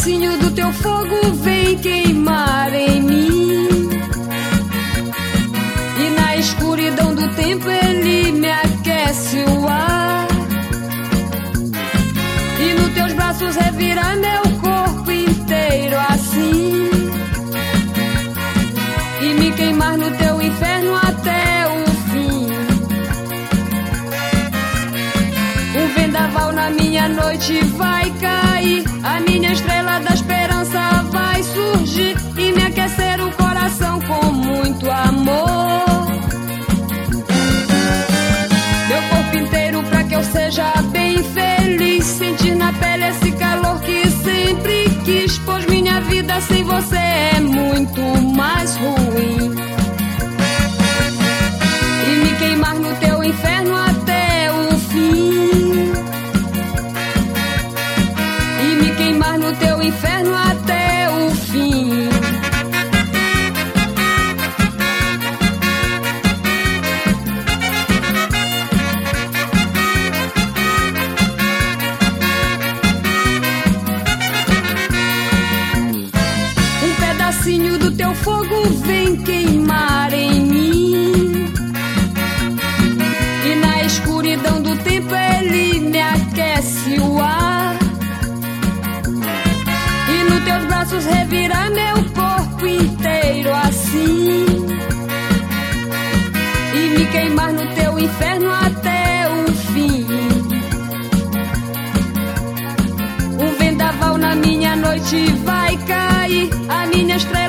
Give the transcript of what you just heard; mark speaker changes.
Speaker 1: pedacinho do teu fogo vem queimar em mim. E na escuridão do tempo ele me aquece o ar. E nos teus braços revirar meu corpo inteiro assim. E me queimar no teu inferno até o fim. Um vendaval na minha noite vai cair. A minha estrela da esperança vai surgir e me aquecer o coração com muito amor. Meu corpo inteiro pra que eu seja bem feliz. Sentir na pele esse calor que sempre quis. Pois minha vida sem você é muito mais ruim. E me queimar no teu inferno até o fim. E me queimar no teu inferno até o fim. Um pedacinho do teu fogo vem queimar em mim. E na escuridão do tempo ele me aquece o ar. E nos teus braços revirar meu corpo inteiro assim. E me queimar no teu inferno até o fim. Um vendaval na minha noite vai cair. A minha estrela